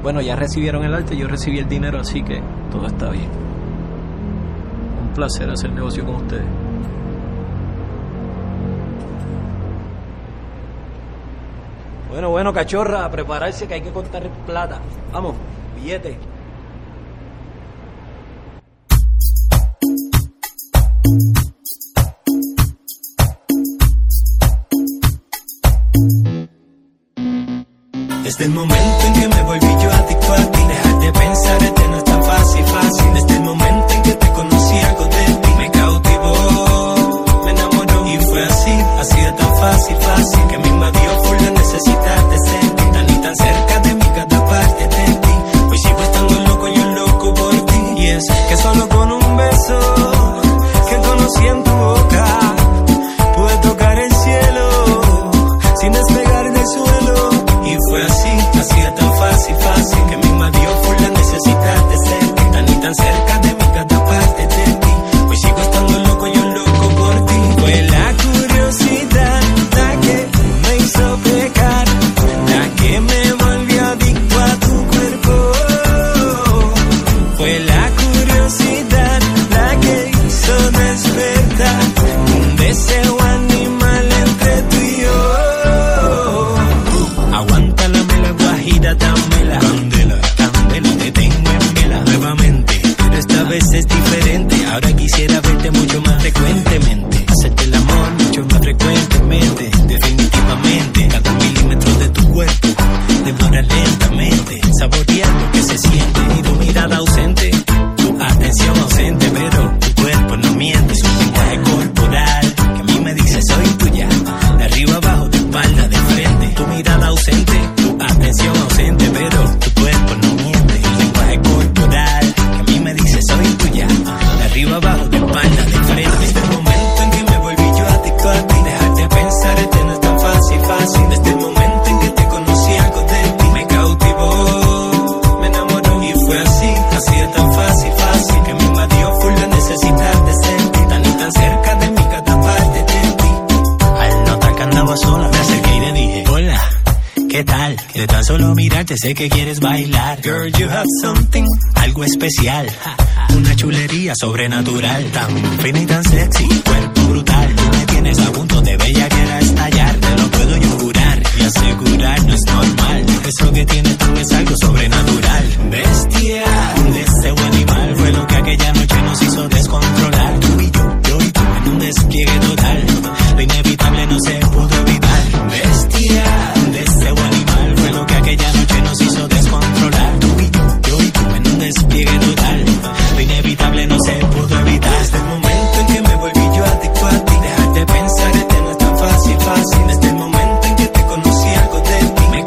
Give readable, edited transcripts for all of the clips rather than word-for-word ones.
Bueno, ya recibieron el arte, yo recibí el dinero, así que todo está bien. Un placer hacer negocio con ustedes. Bueno, cachorra, a prepararse que hay que contar plata. Vamos, billete. Desde el momento en que me volví yo adicto a ti, dejar de pensarte no es tan fácil. Desde el momento en que te conocí, algo de ti me cautivó, me enamoró. Y fue así de tan fácil, que me invadió por la necesidad de sentir tan y tan cerca de mí cada parte de ti. Hoy sigo estando loco, yo loco por ti. Y es que solo con un beso que conocí en tu boca pude tocar el cielo sin despegar del suelo. Y fue así de tan fácil, que me invadió por la necesidad de sentir tan y tan cerca de mí cada parte de ti. Hoy sigo estando loco, yo loco por ti. Fue la curiosidad la que me hizo pecar, la que me volvió adicto a tu cuerpo. Fue la curiosidad la que hizo despertar un deseo animal entre tú y yo. Aguanta la mela guajira, dámela candela, te tengo en vela nuevamente, pero esta vez es diferente. Ahora quisiera verte mucho más frecuentemente, hacerte el amor mucho más frecuentemente. Definitivamente, cada milímetro de tu cuerpo devora lentamente, saborear lo que se siente. Y tu mirada ausente, tu atención ausente, pero tu cuerpo no miente. Es un lenguaje corporal que a mí me dice soy tuya, de arriba abajo, de espalda, de frente. Tu mirada ausente, tu atención ausente, pero tu cuerpo no miente. El lenguaje corporal que a mí me dice soy tuya, de arriba abajo, de espalda, de frente. Desde el momento en que me volví yo adicto a ti, dejar de pensarte no es tan fácil. Desde el momento en que te conocí, algo de ti me cautivó, me enamoró. Y fue así de tan fácil, que me invadió por la necesidad de sentir tan y tan cerca de mí cada parte de ti. Al notar que andaba sola, me acerqué y le dije hola, ¿qué tal? De tan solo mirarte sé que quieres bailar. Girl, you have something, algo especial, una chulería sobrenatural, tan fina y tan sexy, cuerpo brutal. Tú me tienes a punto de bellaquera estallar, te lo puedo yo jurar y asegurar, no es normal. Eso que tienes tú es algo sobrenatural. Bestia, deseo animal, fue lo que aquella noche nos hizo descontrolar. Tú y yo y tú en un despliegue total, lo inevitable no se pudo evitar. Bestia, deseo animal, fue lo que aquella noche nos hizo descontrolar. Tú y yo en un despliegue total, lo inevitable no se pudo evitar. Desde el momento en que me volví yo adicto a ti, dejar de pensarte no es tan fácil. Desde el momento en que te conocí, algo de ti me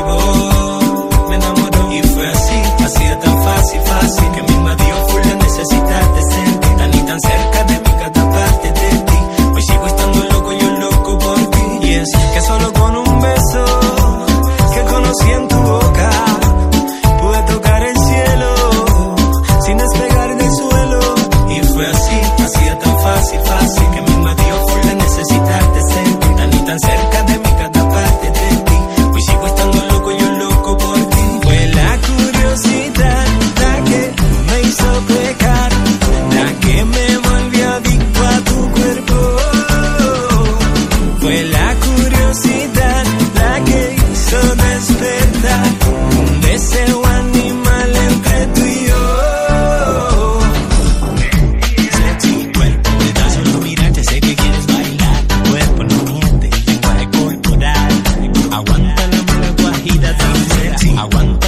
cautivó, me enamoró. Y fue así de tan fácil, que me invadió por la necesidad de sentir tan y tan cerca de mí cada parte de ti. Hoy sigo estando loco, yo loco por ti. Y es que solo con un beso que conocí en tu boca pude tocar el cielo sin despegar del suelo. Y fue así de tan fácil, que me invadió por la necesidad de sentir tan y tan cerca de mí cada parte de ti. Hoy sigo estando loco, yo loco por ti. Fue la curiosidad la que me hizo pecar, la que me volvió adicto a tu cuerpo. Fue la curiosidad la que hizo despertar un deseo animal entre tú y yo. Sexy cuerpo, de tan solo mirarte sé que quieres bailar. Tu cuerpo no miente, el lenguaje corporal. Aguanta la mala guajira tan sexy, aguanta